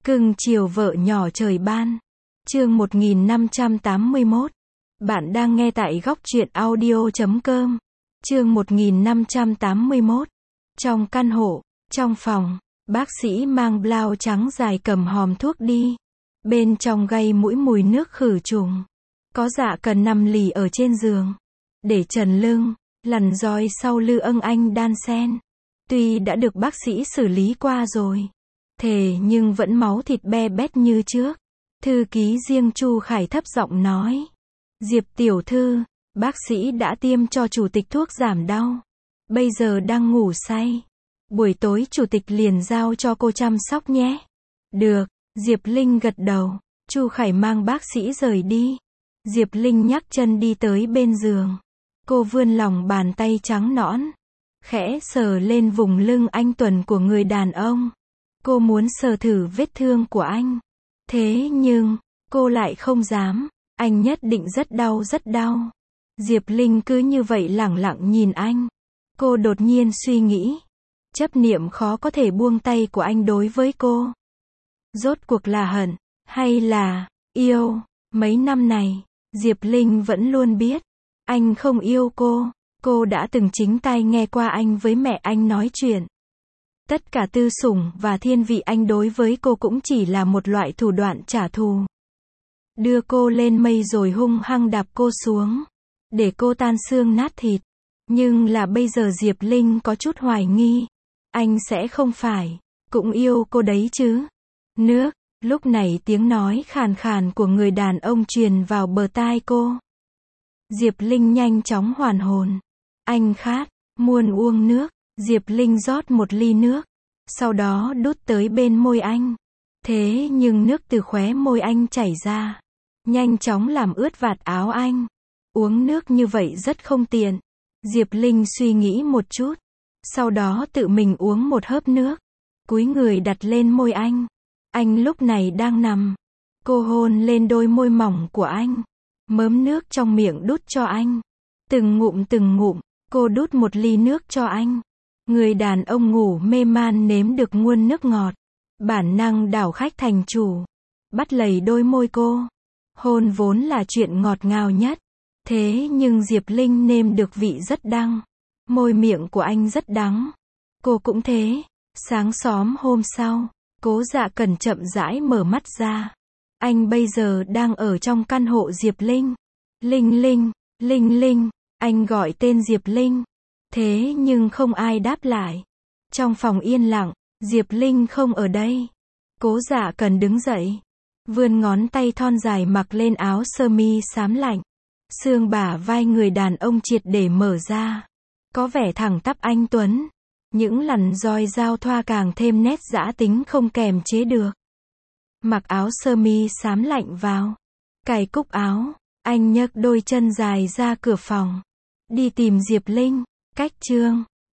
Cưng chiều vợ nhỏ trời ban. Chương 1581. Bạn đang nghe tại góc truyện audio.com. Chương 1581. Trong căn hộ, trong phòng, bác sĩ mang blau trắng dài cầm hòm thuốc đi. Bên trong gây mũi mùi nước khử trùng. Có Dạ Cần nằm lì ở trên giường. Để trần lưng, lằn roi sau lưng anh đan xen. Tuy đã được bác sĩ xử lý qua rồi, thế nhưng vẫn máu thịt be bét như trước. Thư ký riêng Chu Khải thấp giọng nói. Diệp tiểu thư, bác sĩ đã tiêm cho chủ tịch thuốc giảm đau. Bây giờ đang ngủ say. Buổi tối chủ tịch liền giao cho cô chăm sóc nhé. Được, Diệp Linh gật đầu. Chu Khải mang bác sĩ rời đi. Diệp Linh nhắc chân đi tới bên giường. Cô vươn lòng bàn tay trắng nõn, khẽ sờ lên vùng lưng anh tuần của người đàn ông. Cô muốn sờ thử vết thương của anh. Thế nhưng, cô lại không dám. Anh nhất định rất đau rất đau. Diệp Linh cứ như vậy lẳng lặng nhìn anh. Cô đột nhiên suy nghĩ. Chấp niệm khó có thể buông tay của anh đối với cô. Rốt cuộc là hận, hay là yêu? Mấy năm này, Diệp Linh vẫn luôn biết. Anh không yêu cô. Cô đã từng chính tai nghe qua anh với mẹ anh nói chuyện. Tất cả tư sủng và thiên vị anh đối với cô cũng chỉ là một loại thủ đoạn trả thù. Đưa cô lên mây rồi hung hăng đạp cô xuống. Để cô tan xương nát thịt. Nhưng là bây giờ Diệp Linh có chút hoài nghi. Anh sẽ không phải cũng yêu cô đấy chứ. Nước. Lúc này tiếng nói khàn khàn của người đàn ông truyền vào bờ tai cô. Diệp Linh nhanh chóng hoàn hồn. Anh khát, muốn uống nước. Diệp Linh rót một ly nước. Sau đó đút tới bên môi anh. Thế nhưng nước từ khóe môi anh chảy ra. Nhanh chóng làm ướt vạt áo anh. Uống nước như vậy rất không tiện. Diệp Linh suy nghĩ một chút. Sau đó tự mình uống một hớp nước. Cúi người đặt lên môi anh. Anh lúc này đang nằm. Cô hôn lên đôi môi mỏng của anh. Mớm nước trong miệng đút cho anh. Từng ngụm, cô đút một ly nước cho anh. Người đàn ông ngủ mê man nếm được nguồn nước ngọt. Bản năng đảo khách thành chủ. Bắt lầy đôi môi cô. Hôn vốn là chuyện ngọt ngào nhất. Thế nhưng Diệp Linh nếm được vị rất đắng. Môi miệng của anh rất đắng. Cô cũng thế. Sáng sớm hôm sau, Cố Dạ Cần chậm rãi mở mắt ra. Anh bây giờ đang ở trong căn hộ Diệp Linh. Linh Linh, Linh Linh, anh gọi tên Diệp Linh. Thế nhưng không ai đáp lại. Trong phòng yên lặng, Diệp Linh không ở đây. Cố Dạ Cần đứng dậy. Vươn ngón tay thon dài mặc lên áo sơ mi xám lạnh. Xương bả vai người đàn ông triệt để mở ra. Có vẻ thẳng tắp anh tuấn. Những lằn roi giao thoa càng thêm nét dã tính không kềm chế được. Mặc áo sơ mi xám lạnh vào. Cài cúc áo. Anh nhấc đôi chân dài ra cửa phòng. Đi tìm Diệp Linh. Cách chương